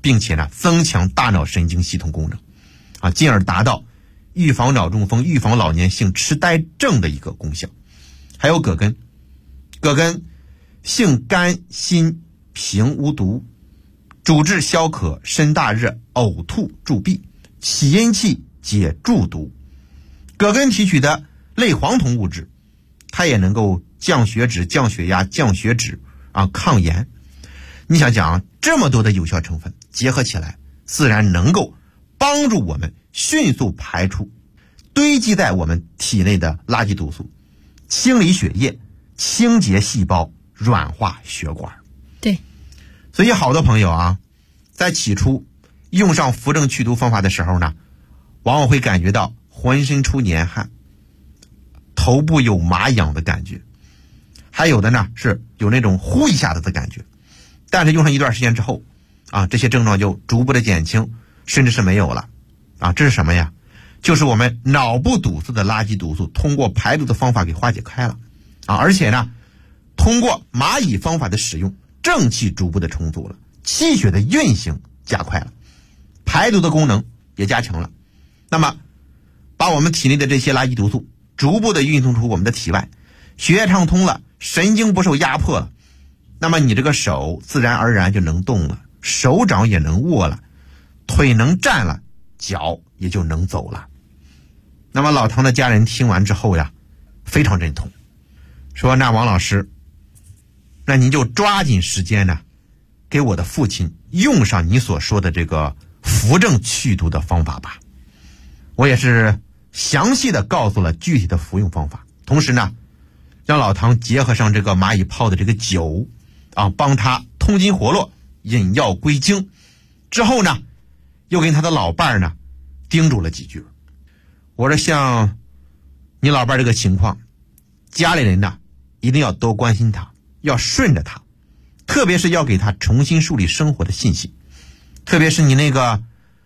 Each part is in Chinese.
并且呢增强大脑神经系统功能进而达到预防脑中风、预防老年性痴呆症的一个功效。还有葛根，葛根性甘辛平无毒，主治消渴、身大热、呕吐、助闭，起阴气、解蛀毒。葛根提取的类黄酮物质，它也能够降血脂、降血压、降血脂抗炎。你想想这么多的有效成分结合起来，自然能够帮助我们迅速排出堆积在我们体内的垃圾毒素，清理血液，清洁细胞，软化血管。 对， 所以好多朋友在起初用上扶正祛毒方法的时候呢，往往会感觉到浑身出黏汗，头部有麻痒的感觉，还有的呢是有那种呼一下子的感觉。但是用上一段时间之后这些症状就逐步的减轻，甚至是没有了这是什么呀？就是我们脑部堵塞的垃圾毒素通过排毒的方法给化解开了而且呢通过蚂蚁方法的使用，正气逐步的充足了，气血的运行加快了，排毒的功能也加强了。那么把我们体内的这些垃圾毒素逐步的运送出我们的体外，血液畅通了，神经不受压迫了，那么你这个手自然而然就能动了，手掌也能握了，腿能站了，脚也就能走了。那么老唐的家人听完之后呀，非常认同，说那王老师，那您就抓紧时间呢，给我的父亲用上你所说的这个扶正祛毒的方法吧。我也是详细的告诉了具体的服用方法，同时呢让老唐结合上这个蚂蚁泡的这个酒帮他通经活络，引药归经。之后呢又跟他的老伴呢叮嘱了几句，我说像你老伴这个情况，家里人呢一定要多关心他，要顺着他，特别是要给他重新树立生活的信心。特别是你那个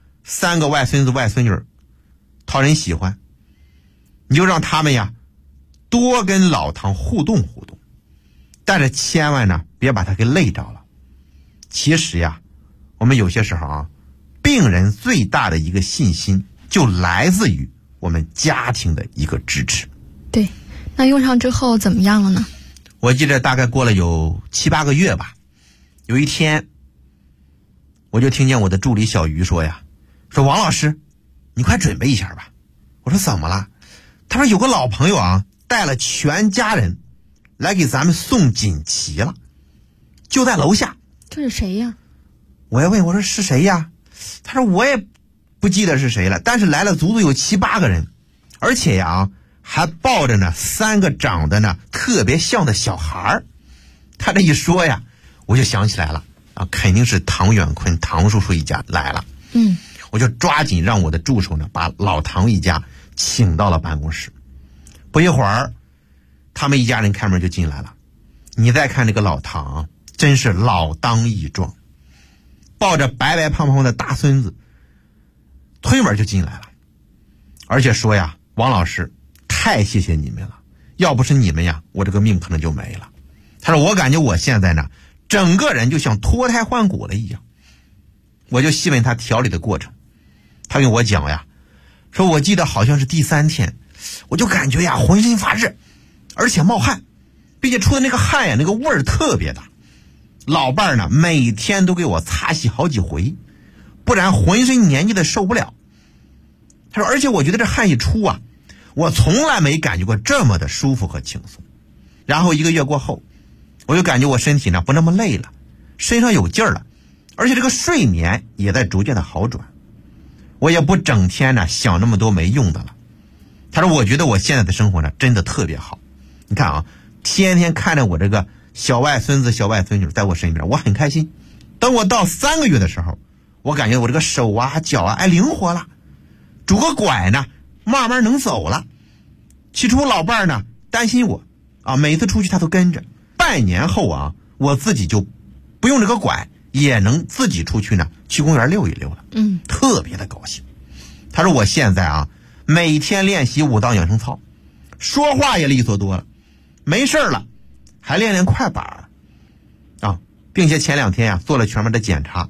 3个外孙子外孙女讨人喜欢，你就让他们呀多跟老唐互动互动，但是千万呢别把他给累着了。其实呀我们有些时候病人最大的一个信心就来自于我们家庭的一个支持。 对，那用上之后怎么样了呢？ 我记得大概过了有7、8个月吧，有一天我就听见我的助理小鱼说王老师你快准备一下吧。我说怎么了？他说有个老朋友带了全家人来给咱们送锦旗了，就在楼下。 这是谁呀？ 我也问我说是谁呀？他说我也不记得是谁了，但是来了足足有7、8个人，而且还抱着呢3个长得呢特别像的小孩。他这一说我就想起来了肯定是唐远坤唐叔叔一家来了。我就抓紧让我的助手呢把老唐一家请到了办公室。不一会儿他们一家人开门就进来了。你再看这个老唐真是老当益壮，抱着白白胖胖的大孙子推门就进来了，而且说王老师太谢谢你们了，要不是你们我这个命可能就没了。他说我感觉我现在呢整个人就像脱胎换骨了一样。我就细问他调理的过程，他跟我讲说我记得好像是第3天，我就感觉浑身发热，而且冒汗，并且出的那个汗那个味儿特别大。老伴儿呢每天都给我擦洗好几回，不然浑身黏腻的受不了。他说而且我觉得这汗一出我从来没感觉过这么的舒服和轻松。然后1个月过后，我就感觉我身体呢不那么累了，身上有劲儿了，而且这个睡眠也在逐渐的好转，我也不整天呢想那么多没用的了。他说我觉得我现在的生活呢真的特别好，你看天天看着我这个小外孙子小外孙女在我身边，我很开心。等我到3个月的时候，我感觉我这个手脚灵活了，拄个拐呢慢慢能走了。起初老伴儿呢担心我每次出去他都跟着，半年后我自己就不用这个拐也能自己出去呢去公园溜一溜了。特别的高兴。他说我现在每天练习5档养生操，说话也利索多了，没事了还练练快板并且前2天做了全面的检查，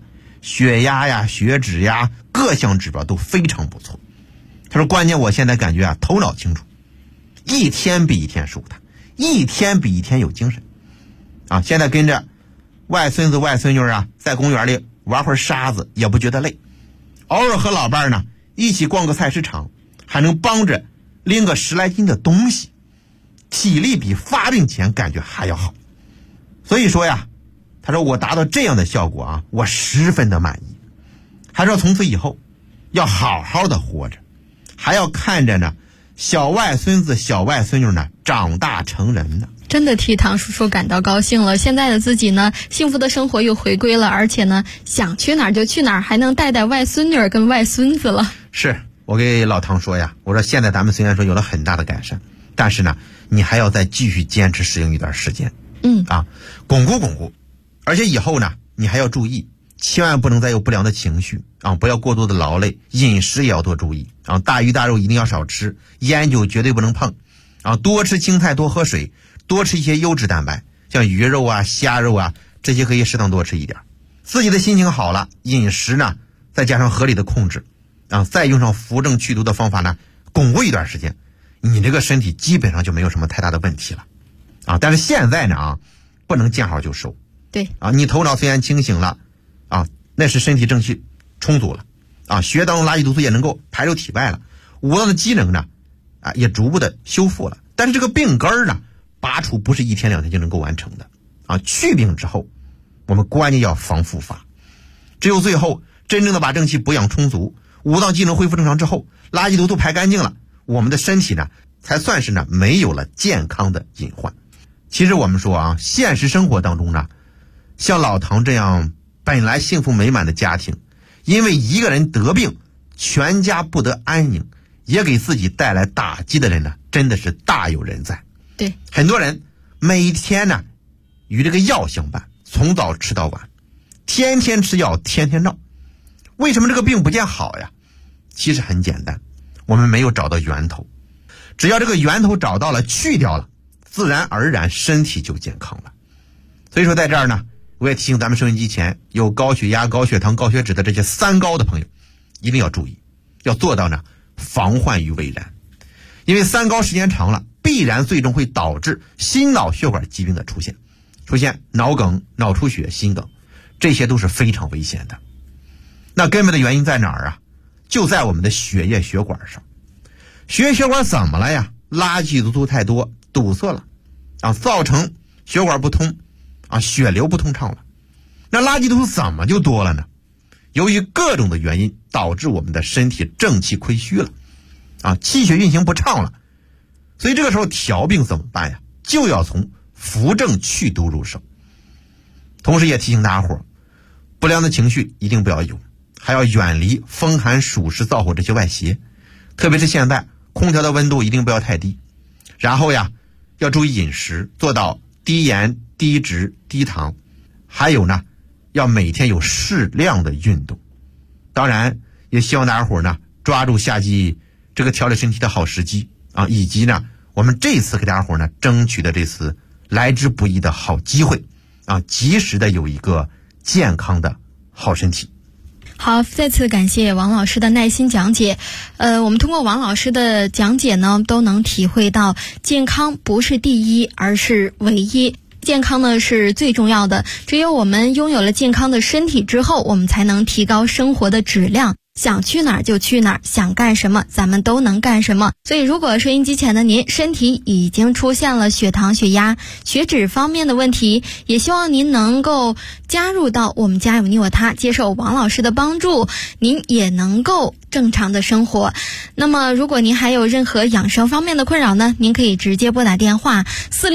血压呀、血脂呀，各项指标都非常不错。他说关键我现在感觉头脑清楚，一天比一天舒坦，一天比一天有精神现在跟着外孙子外孙女在公园里玩会儿沙子也不觉得累，偶尔和老伴呢一起逛个菜市场，还能帮着拎个10来斤的东西，体力比发病前感觉还要好。所以说呀，他说我达到这样的效果我十分的满意。还说从此以后要好好的活着，还要看着呢小外孙子小外孙女呢长大成人呢。 真的替唐叔叔感到高兴了。现在的自己呢，幸福的生活又回归了，而且呢，想去哪儿就去哪儿，还能带带外孙女跟外孙子了。 是，我给老唐说呀，我说现在咱们虽然说有了很大的改善，但是呢，你还要再继续坚持使用一段时间。巩固巩固。而且以后呢，你还要注意，千万不能再有不良的情绪不要过多的劳累，饮食也要多注意大鱼大肉一定要少吃，烟酒绝对不能碰多吃青菜，多喝水，多吃一些优质蛋白，像鱼肉虾肉这些可以适当多吃一点。自己的心情好了，饮食呢再加上合理的控制再用上扶正祛毒的方法呢，巩固一段时间，你这个身体基本上就没有什么太大的问题了但是现在呢不能见好就收。 对你头脑虽然清醒了那是身体正气充足了血当中垃圾毒素也能够排入体外了，五脏的机能呢也逐步的修复了。但是这个病根呢拔除不是1天2天就能够完成的去病之后，我们关键要防复发。只有最后真正的把正气补养充足，五脏机能恢复正常之后，垃圾毒素排干净了，我们的身体呢才算是呢没有了健康的隐患。其实我们说现实生活当中呢，像老唐这样本来幸福美满的家庭，因为一个人得病，全家不得安宁，也给自己带来打击的人呢，真的是大有人在。 对， 很多人每天呢与这个药相伴，从早吃到晚，天天吃药，天天闹。为什么这个病不见好呀？其实很简单，我们没有找到源头。只要这个源头找到了，去掉了，自然而然身体就健康了。所以说在这儿呢，我也提醒咱们收音机前有高血压、高血糖、高血脂的这些3高的朋友，一定要注意，要做到呢防患于未然。因为3高时间长了，必然最终会导致心脑血管疾病的出现脑梗、脑出血、心梗，这些都是非常危险的。那根本的原因在哪儿就在我们的血液血管上。血液血管怎么了呀？垃圾毒素太多，堵塞了造成血管不通血流不通畅了。那垃圾毒素怎么就多了呢？由于各种的原因，导致我们的身体正气亏虚了气血运行不畅了。所以这个时候调病怎么办呀？就要从扶正祛毒入手。同时也提醒大家伙，不良的情绪一定不要有，还要远离风寒暑湿燥火这些外邪，特别是现在空调的温度一定不要太低。然后呀，要注意饮食，做到低盐、低脂、低糖。还有呢，要每天有适量的运动。当然也希望大家伙呢抓住夏季这个调理身体的好时机以及呢我们这次给大家伙呢争取的这次来之不易的好机会及时的有一个健康的好身体。 好，再次感谢王老师的耐心讲解。我们通过王老师的讲解呢，都能体会到健康不是第一，而是唯一。健康呢是最重要的，只有我们拥有了健康的身体之后，我们才能提高生活的质量。想去哪儿就去哪儿，想干什么咱们都能干什么。所以如果收音机前的您身体已经出现了血糖、血压、血脂方面的问题，也希望您能够加入到我们家有你我他，接受王老师的帮助，您也能够正常的生活。那么如果您还有任何养生方面的困扰呢，您可以直接拨打电话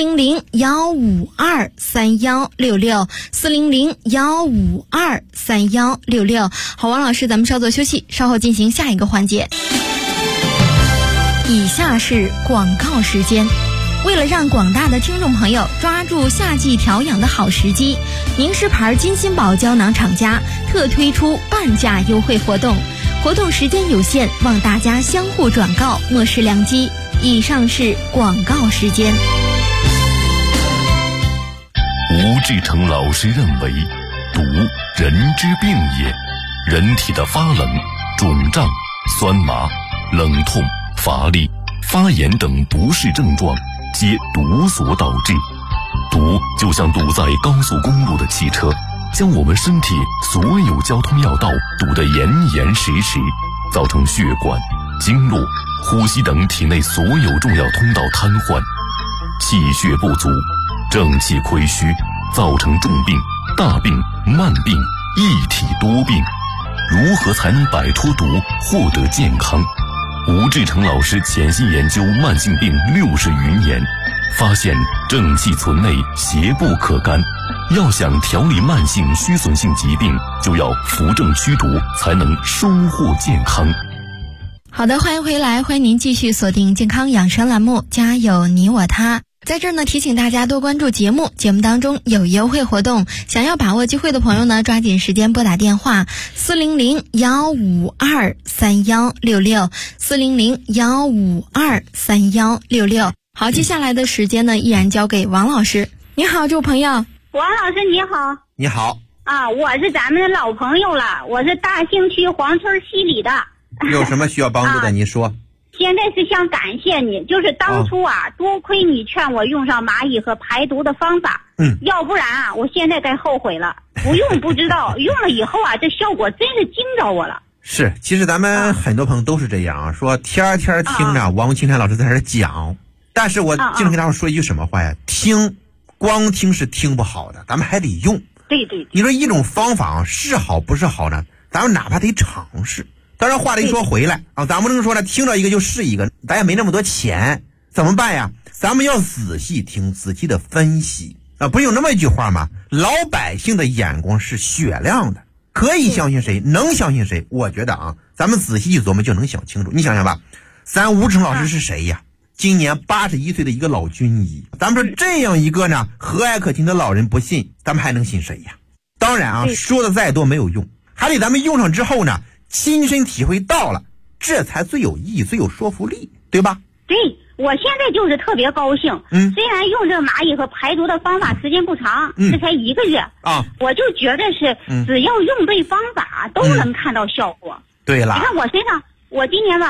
400-152-3166 400-152-3166。好，王老师咱们稍作休息，稍后进行下一个环节。以下是广告时间。为了让广大的听众朋友抓住夏季调养的好时机，名仕牌金心宝胶囊厂家特推出半价优惠活动，活动时间有限，望大家相互转告，莫失良机。以上是广告时间。 吴志成老师认为，读毒，人之病也。人体的发冷、肿胀、酸麻、冷痛、乏力、发炎等不适症状，皆毒所导致。毒就像堵在高速公路的汽车，将我们身体所有交通要道堵得严严实实，造成血管、经络、呼吸等体内所有重要通道瘫痪，气血不足，正气亏虚，造成重病、大病、慢病、一体多病。如何才能摆脱毒，获得健康？吴志成老师潜心研究慢性病60余年，发现正气存内，邪不可干。要想调理慢性虚损性疾病，就要扶正驱毒，才能收获健康。 好的，欢迎回来，欢迎您继续锁定健康养生栏目，家有你我他。在这儿呢，提醒大家多关注节目，节目当中有优惠活动，想要把握机会的朋友呢，抓紧时间拨打电话400-152-3166 400-152-3166。好，接下来的时间呢，依然交给王老师。你好，这位朋友。 王老师你好。 你好啊，我是咱们的老朋友了，我是大兴区黄村西里的。 有什么需要帮助的，你说。 现在是想感谢你，就是当初多亏你劝我用上蚂蚁和排毒的方法，要不然我现在该后悔了。不用不知道，用了以后这效果真是惊着我了。 是，其实咱们很多朋友都是这样，说天天听着王青山老师在这讲，但是我经常跟大伙说一句什么话呀？光听是听不好的，咱们还得用。 对对。 你说一种方法是好不是好呢？咱们哪怕得尝试。当然话得一说回来咱不能说呢听着一个就是一个，咱也没那么多钱，怎么办呀？咱们要仔细听，仔细的分析不是有那么一句话吗？老百姓的眼光是雪亮的，可以相信谁，能相信谁？我觉得咱们仔细一琢磨就能想清楚。你想想吧，咱吴成老师是谁呀？今年81岁的一个老军医，咱们说这样一个呢和蔼可亲的老人不信，咱们还能信谁呀？当然说的再多没有用，还得咱们用上之后呢亲身体会到了，这才最有意义，最有说服力，对吧？ 对，我现在就是特别高兴。虽然用这个蚂蚁和排毒的方法时间不长，这才1个月我就觉得是只要用对方法都能看到效果。 对了， 你看我身上，我今年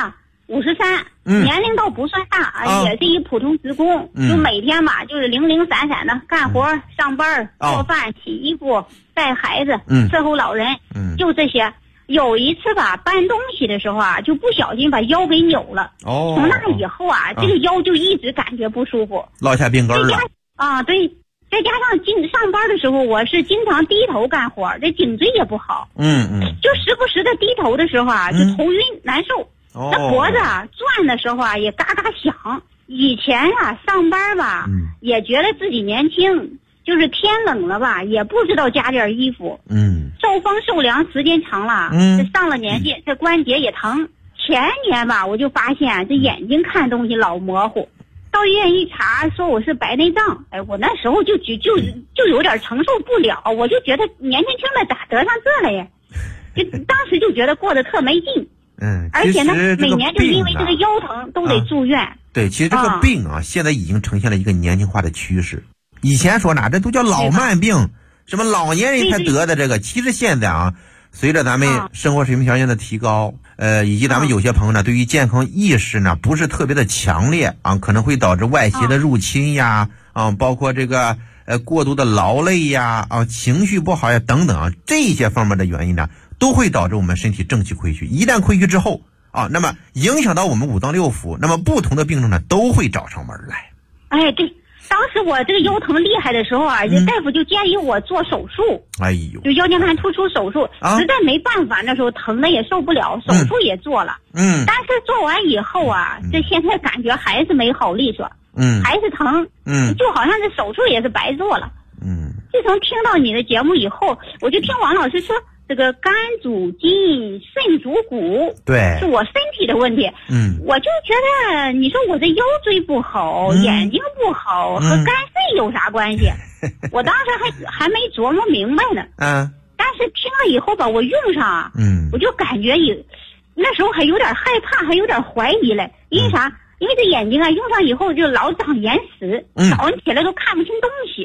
53，年龄倒不算大也是一普通职工，就每天就是零零散散的干活、上班、做饭、洗衣服、带孩子、伺候老人，就这些。有一次搬东西的时候就不小心把腰给扭了。从那以后这个腰就一直感觉不舒服， 落下病根了。 对，再加上上班的时候，我是经常低头干活，这颈椎也不好。就时不时的低头的时候就头晕难受。那脖子转的时候也嘎嘎响。以前上班也觉得自己年轻，就是天冷了也不知道加点衣服。受风受凉时间长了，这上了年纪，这关节也疼。前年我就发现这眼睛看东西老模糊，到医院一查说我是白内障。我那时候就有点承受不了，我就觉得年轻轻的咋得上这了呀？就当时就觉得过得特没劲。而且呢，每年就因为这个腰疼都得住院。 对，其实这个病现在已经呈现了一个年轻化的趋势。以前说这都叫老慢病，什么老年人才得的这个，其实现在随着咱们生活水平条件的提高，以及咱们有些朋友呢对于健康意识呢不是特别的强烈可能会导致外邪的入侵呀包括这个过度的劳累呀情绪不好呀等等这些方面的原因呢都会导致我们身体正气亏虚。一旦亏虚之后那么影响到我们五脏六腑，那么不同的病症呢都会找上门来。 对。当时我这个腰疼厉害的时候大夫就建议我做手术。就腰间盘突出手术，实在没办法，那时候疼的也受不了，手术也做了。但是做完以后这现在感觉还是没好利索，还是疼，就好像这手术也是白做了。自从听到你的节目以后，我就听王老师说这个肝主筋，肾主骨， 对，是我身体的问题。我就觉得你说我这腰椎不好，眼睛不好，和肝肾有啥关系？我当时还没琢磨明白呢。但是听了以后我用上我就感觉那时候还有点害怕，还有点怀疑嘞。因为啥？因为这眼睛用上以后就老长眼屎，早上起来都看不清东西。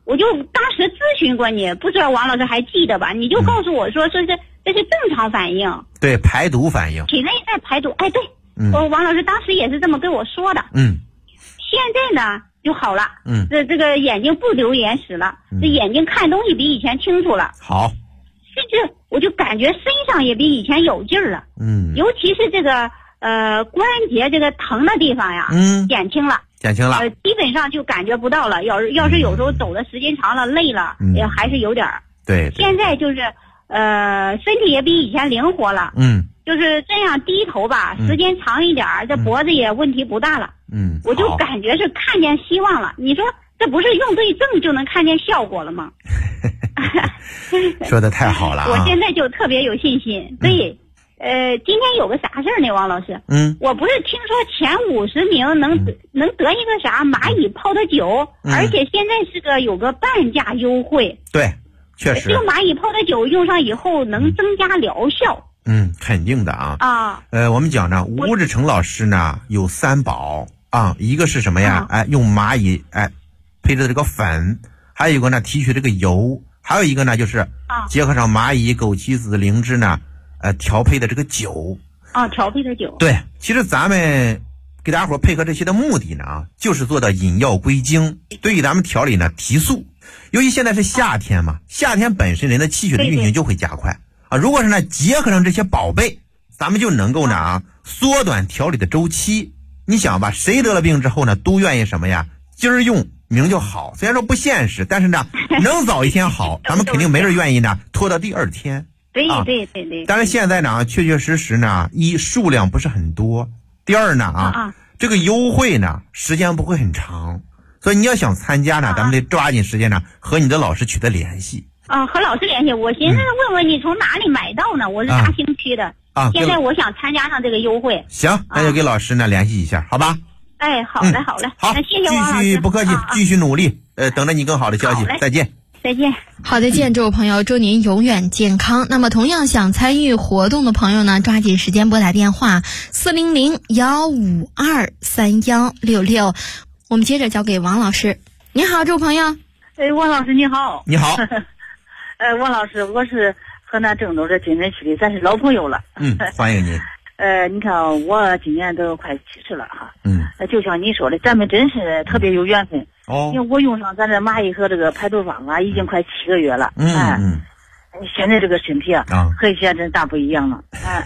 我就当时咨询过你，不知道王老师还记得吧？你就告诉我说这是正常反应， 对，排毒反应， 体内在排毒。哎，对，王老师当时也是这么跟我说的。现在呢就好了。这个眼睛不流眼屎了，这眼睛看东西比以前清楚了。 好， 甚至我就感觉身上也比以前有劲儿了。尤其是这个关节这个疼的地方呀，减轻了。基本上就感觉不到了。要是有时候走的时间长了累了，也还是有点儿。对，现在就是身体也比以前灵活了。就是这样低头吧，时间长一点，这脖子也问题不大了。我就感觉是看见希望了。你说这不是用对症就能看见效果了吗？ 说的太好了啊！ 我现在就特别有信心。对。今天有个啥事儿呢，王老师？我不是听说前50名能得一个啥蚂蚁泡的酒，而且现在是个有个半价优惠。 对，确实。这个蚂蚁泡的酒用上以后能增加疗效。 肯定的啊。我们讲呢，吴志成老师呢有3宝啊，一个是什么呀？用蚂蚁配着这个粉，还有一个呢提取这个油，还有一个呢就是结合上蚂蚁、枸杞子、灵芝呢。调配的这个酒调配的酒。 对，其实咱们给大家伙配合这些的目的呢就是做到引药归经，对于咱们调理呢提速。由于现在是夏天嘛，夏天本身人的气血的运行就会加快如果是呢结合上这些宝贝，咱们就能够呢缩短调理的周期。你想吧，谁得了病之后呢都愿意什么呀？今儿用明儿就好，虽然说不现实，但是呢能早一天好咱们肯定没人愿意呢拖到第2天。 对。 但是现在呢确确实实呢，一数量不是很多，第二呢这个优惠呢时间不会很长，所以你要想参加呢咱们得抓紧时间呢和你的老师取得联系。 和老师联系。我寻思问问你从哪里买到呢？我是大兴区的。现在我想参加上这个优惠。 行，那就给老师呢联系一下，好吧？ 好嘞。好，那谢谢王老师。 继续不客气，继续努力。等着你更好的消息。再见。 好，再见，这位朋友，祝您永远健康。那么同样想参与活动的朋友呢，抓紧时间拨打电话400-152-3166。我们接着交给王老师。你好，这位朋友。 王老师你好。 你好。 王老师，我是河南郑州这金城区的，咱是老朋友了。 欢迎您。 你看我今年都快70了哈。就像你说的，咱们真是特别有缘分。因为我用上咱这蚂蚁和这个排毒方已经快7个月了。现在这个身体和以前真大不一样了。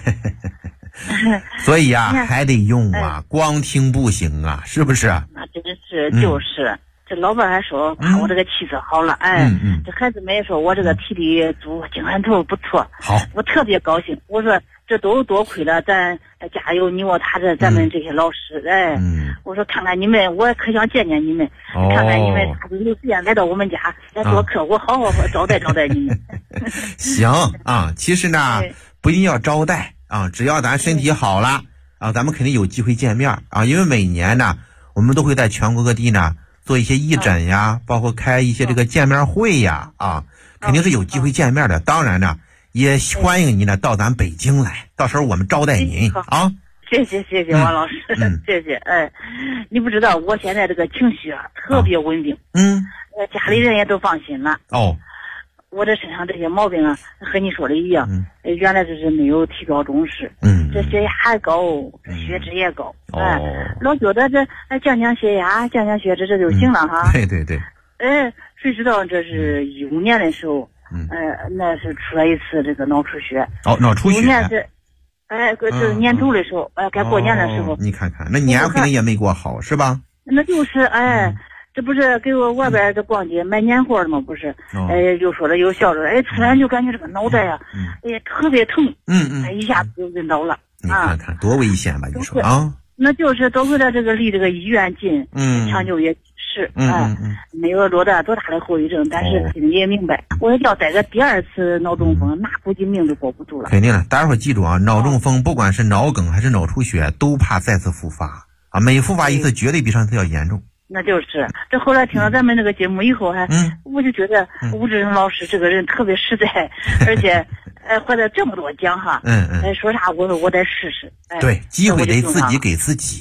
所以还得用光听不行是不是？ 那真是就是这老板还说我这个气色好了。这孩子们也说我这个体力足，精神头不错。 好， 我特别高兴。我说这都多亏了咱家有你我他咱们这些老师。我说看看你们，我可想见见你们，看看你们他都有时间来到我们家来做客，我好好招待招待你们。 行其实呢不一定要招待只要咱身体好了咱们肯定有机会见面因为每年呢我们都会在全国各地呢做一些义诊呀，包括开一些这个见面会呀肯定是有机会见面的。当然呢也欢迎您呢到咱北京来，到时候我们招待您谢谢王老师。谢谢。你不知道我现在这个情绪特别稳定。家里人也都放心了。我这身上这些毛病和你说的一样。原来就是没有提高重视。这血压还高，血脂也高。老觉得这降血压降血脂这就行了哈。 对。 谁知道这是15年的时候那是出来一次这个脑出血。 脑出血。 年是这年头的时候该过年的时候。 你看看那年肯定也没过好是吧？ 那就是这不是给我外边这逛街买年货的吗？不是又说了有笑着突然就感觉这个脑袋特别疼。一下子就晕倒了。 你看看多危险吧你说那就是多亏了这个离这个医院近，抢救也是没有多大的后遗症，但是心里也明白，我要再个第2次脑中风，那估计命都保不住了。 肯定的，大家伙记住脑中风不管是脑梗还是脑出血，都怕再次复发每复发一次绝对比上次要严重。 那就是这后来听了咱们这个节目以后我就觉得吴志成老师这个人特别实在，而且获得这么多奖说啥我得试试。 对，机会得自己给自己。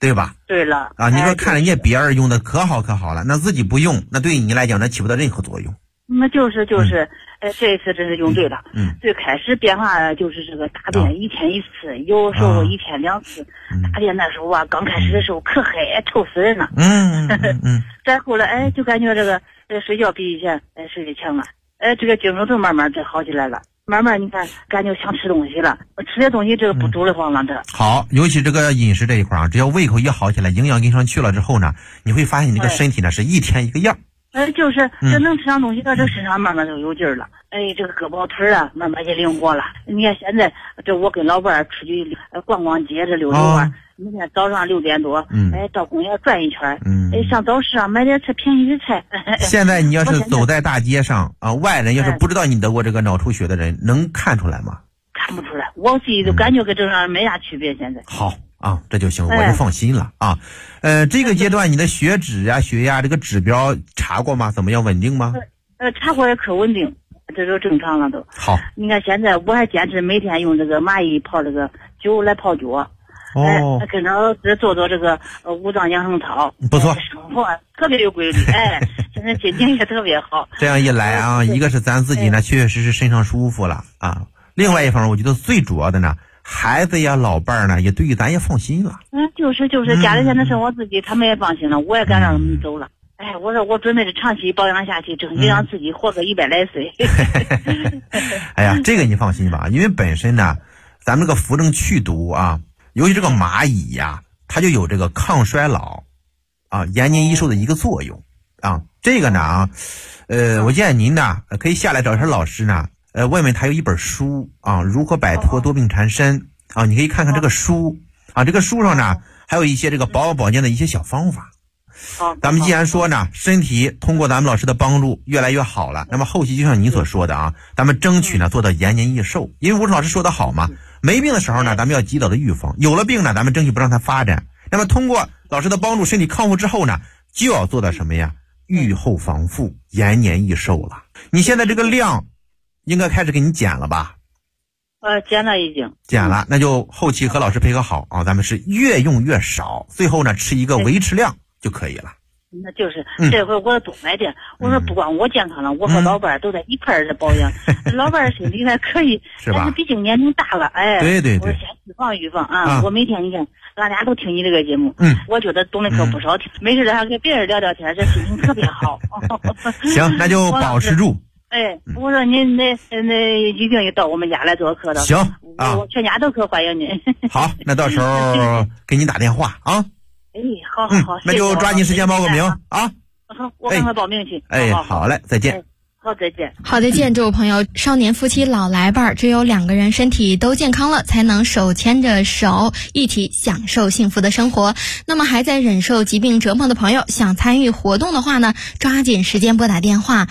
对吧？ 对了啊，你说看人家别人用的可好了，那自己不用，那对你来讲那起不到任何作用。 那就是，这一次真是用对了。最开始变化就是这个大便1天1次，有时候1天2次。大便那时候啊，刚开始的时候可黑，臭死人了。再后来就感觉这个睡觉比以前睡得强了。这个精神头慢慢就好起来了。慢慢你看，感觉想吃东西了，吃点东西这个不住的慌了这。 好，尤其这个饮食这一块啊，只要胃口一好起来，营养跟上去了之后呢，你会发现你这个身体呢是一天一个样。 就是这能吃上东西，到这身上慢慢就有劲儿了。这个胳膊腿啊，慢慢就灵活了。你看现在这我跟老伴儿出去逛逛街，这溜溜啊。每天早上6点多，到公园转一圈，上早市啊买点菜，便宜的菜。 现在你要是走在大街上啊，外人要是不知道你得过这个脑出血的人，能看出来吗？ 看不出来，我自己都感觉跟正常人没啥区别。现在好啊，这就行，我就放心了啊。这个阶段你的血脂啊、血压这个指标查过吗？怎么样，稳定吗？ 查过也可稳定，这就正常了都。 好， 你看现在我还坚持每天用这个蚂蚁泡这个酒来泡脚。跟着做这个五脏养生操， 不错， 生活特别有规律。现在心情也特别好。 这样一来啊，一个是咱自己呢，确确实实身上舒服了啊。另外一方面，我觉得最主要的呢，孩子呀、老伴儿呢，也对于咱也放心了。 就是家里现在生活自己，他们也放心了，我也敢让他们走了。我说我准备是长期保养下去，争取让自己活个100来岁。 哎呀，这个你放心吧，因为本身呢，咱们这个扶正祛毒啊。尤其这个蚂蚁呀，它就有这个抗衰老啊、延年益寿的一个作用啊。这个呢我建议您呢可以下来找一下老师呢，外面他有一本书啊，如何摆脱多病缠身啊，你可以看看这个书啊，这个书上呢还有一些这个保养保健的一些小方法。咱们既然说呢，身体通过咱们老师的帮助越来越好了，那么后期就像你所说的啊，咱们争取呢做到延年益寿。因为吴老师说的好嘛，没病的时候呢，咱们要及早的预防；有了病呢，咱们争取不让它发展。那么通过老师的帮助，身体康复之后呢，就要做到什么呀？预后防复，延年益寿了。你现在这个量应该开始给你减了吧？ 减了已经。 减了，那就后期和老师配合好啊，咱们是越用越少，最后呢吃一个维持量就可以了。 那就是这回我多买点。我说不光我健康了，我和老伴儿都在一块儿的保养。老伴儿身体还可以，但是毕竟年龄大了， 对。 我先预防啊！我每天你看，俺俩都听你这个节目，我觉得懂得可不少听。没事的还跟别人聊聊天，这心情特别好。 行，那就保持住。 我说您那一定到我们家来做客的。 行啊， 我全家都可欢迎您。 好，那到时候给你打电话啊。 好， 那就抓紧时间报个名啊！ 好，我赶快报名去。 好嘞，再见。 好，再见。 好，再见，这位朋友。少年夫妻老来伴儿，只有2个人身体都健康了，才能手牵着手一起享受幸福的生活。那么还在忍受疾病折磨的朋友，想参与活动的话呢，抓紧时间拨打电话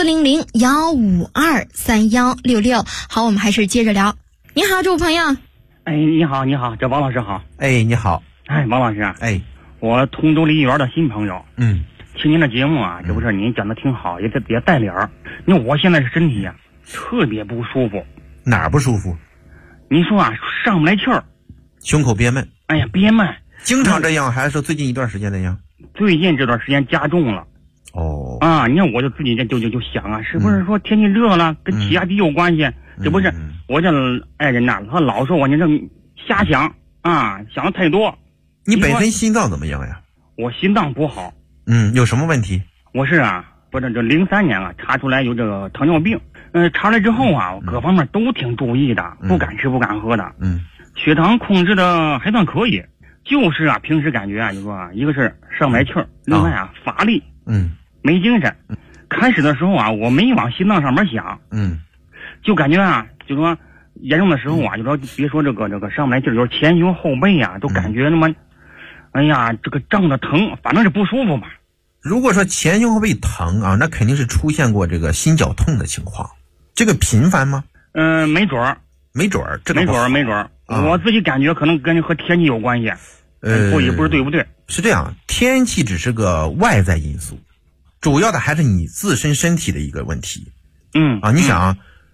400-152-3166。好，我们还是接着聊。你好，这位朋友。 你好，这王老师好。 你好。 王老师啊。我通州梨园的新朋友。听您的节目啊，这不是您讲的挺好，也带理儿。你看我现在是身体啊特别不舒服。 哪儿不舒服？ 你说啊，上不来气儿， 胸口憋闷。 憋闷。 经常这样，还是说最近一段时间这样？ 最近这段时间加重了。你看我就自己就想啊，是不是说天气热了，跟气压低有关系？这不是我这爱人呐，他老说我你这瞎想啊，想的太多。 你本身心脏怎么样呀？ 我心脏不好。 有什么问题？ 我是啊，这03年啊查出来有这个糖尿病。查了之后啊，各方面都挺注意的，不敢吃不敢喝的。血糖控制的还算可以，就是啊平时感觉啊，就说一个是上不来气儿，另外啊乏力，没精神。开始的时候啊，我没往心脏上面想，就感觉啊，就说严重的时候啊，就说别说这个上不来气儿，就是前胸后背啊都感觉那么。这个胀的疼，反正是不舒服吧。 如果说前胸后背疼啊，那肯定是出现过这个心绞痛的情况。这个频繁吗？ 没准儿， 这个没准儿。我自己感觉可能跟和天气有关系。也不是对不对？ 是这样，天气只是个外在因素，主要的还是你自身身体的一个问题。 你想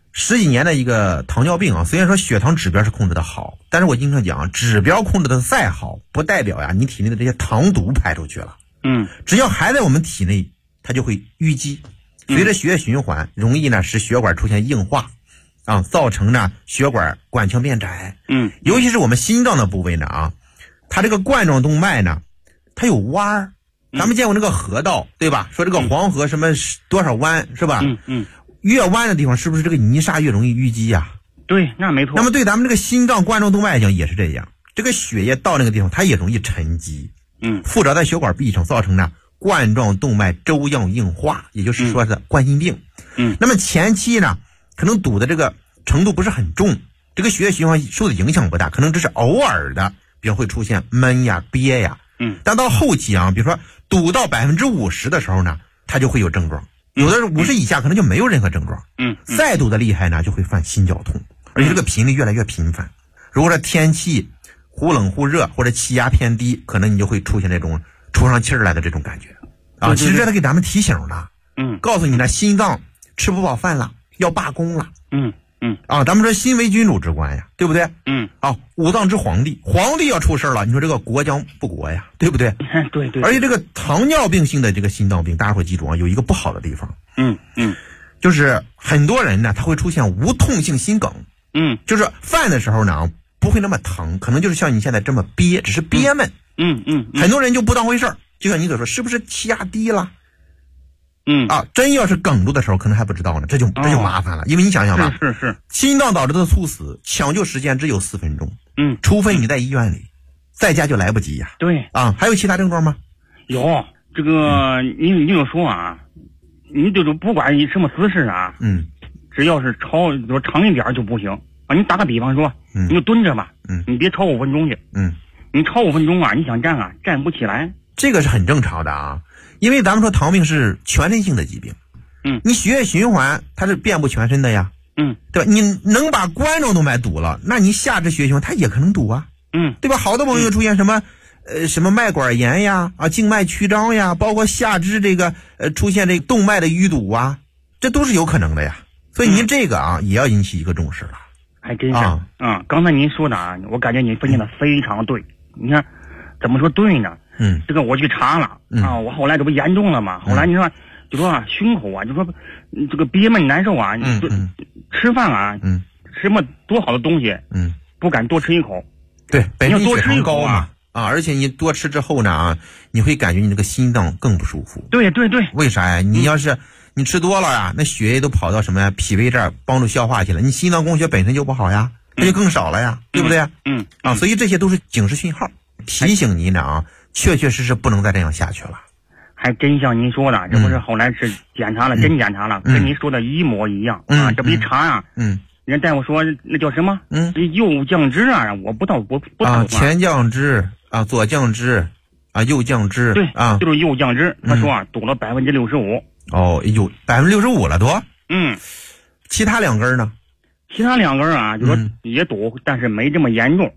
十几年的一个糖尿病啊，虽然说血糖指标是控制的好，但是我经常讲，指标控制的再好，不代表呀你体内的这些糖毒排出去了。只要还在我们体内，它就会淤积，随着血液循环，容易呢使血管出现硬化，造成呢血管管腔变窄。尤其是我们心脏的部位呢它这个冠状动脉呢，它有弯儿。咱们见过那个河道，对吧？说这个黄河什么多少弯，是吧？越弯的地方是不是这个泥沙越容易淤积呀？ 对，那没错。 那么对咱们这个心脏冠状动脉来讲也是这样，这个血液到那个地方它也容易沉积，附着在血管壁上，造成呢冠状动脉粥样硬化，也就是说是冠心病。那么前期呢，可能堵的这个程度不是很重，这个血液循环受的影响不大，可能只是偶尔的，比如会出现闷呀、憋呀。但到后期比如说堵到50%的时候呢，它就会有症状。有的50以下可能就没有任何症状。再堵的厉害呢，就会犯心绞痛，而且这个频率越来越频繁。如果说天气忽冷忽热或者气压偏低，可能你就会出现这种抽上气儿来的这种感觉其实这他给咱们提醒了，告诉你呢，心脏吃不饱饭了，要罢工了。咱们说心为君主之官呀，对不对？五脏之皇帝要出事了，你说这个国将不国呀，对不对？ 对。 而且这个糖尿病性的这个心脏病，大家会记住有一个不好的地方。就是很多人呢，他会出现无痛性心梗。就是犯的时候呢，不会那么疼，可能就是像你现在这么憋，只是憋闷。很多人就不当回事儿，就像你所说，是不是气压低了？真要是梗住的时候，可能还不知道呢，这就麻烦了。因为你想想吧， 是心脏导致的猝死，抢救时间只有4分钟。除非你在医院里，在家就来不及呀。 对还有其他症状吗？ 有这个，你就说你就是不管什么姿势只要是长一点就不行你打个比方说，你就蹲着吧，你别超5分钟去。你超5分钟你想站站不起来。 这个是很正常的因为咱们说糖病是全身性的疾病。你血液循环它是遍布全身的呀。对吧？你能把冠状动脉堵了，那你下肢血液循环它也可能堵对吧？好多朋友出现什么脉管炎呀静脉曲张呀，包括下肢这个出现这个动脉的淤堵这都是有可能的呀。所以您这个也要引起一个重视了。 还真是刚才您说的我感觉您分析的非常对。你看怎么说对呢？这个我去查了我后来这不严重了吗？后来你说就说胸口就说这个憋闷难受吃饭什么多好的东西不敢多吃一口。 对， 你要多吃一口嘛而且你多吃之后呢你会感觉你这个心脏更不舒服。 对。 为啥呀？你要是你吃多了那血液都跑到什么脾胃这儿帮助消化去了，你心脏供血本身就不好呀，它就更少了呀，对不对？所以这些都是警示信号，提醒你呢确确实实不能再这样下去了。 还真像您说的，这不是后来是检查了，真检查了，跟您说的一模一样这不一查人大夫说那叫什么右降肢我不懂前降肢左降肢右降肢。 对就是右降肢。他说堵了65%。 有65%了都。其他2根呢？ 其他2根就说也堵但是没这么严重。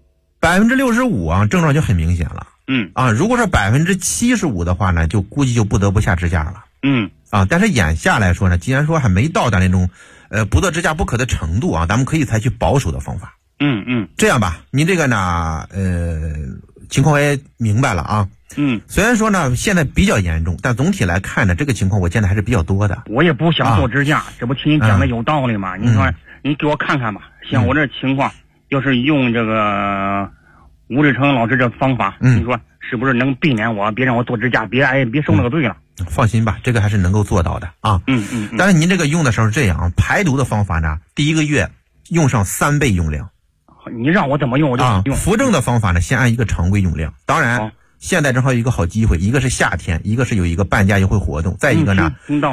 65%症状就很明显了。如果说75%的话呢，就估计就不得不下支架了。但是眼下来说呢，既然说还没到达那种不得支架不可的程度咱们可以采取保守的方法。这样吧，您这个呢情况我也明白了虽然说呢现在比较严重，但总体来看呢，这个情况我见的还是比较多的。 我也不想做支架这不听您讲的有道理吗？您说你给我看看吧，像我这情况要是用这个吴志成老师这方法你说是不是能避免别让我做支架，别受那个罪了？ 放心吧，这个还是能够做到的但是您这个用的时候是这样排毒的方法呢，第1个月用上3倍用量。 你让我怎么用我就怎么用。 扶正的方法呢，先按一个常规用量。当然现在正好有一个好机会，一个是夏天，一个是有一个半价优惠活动，再一个呢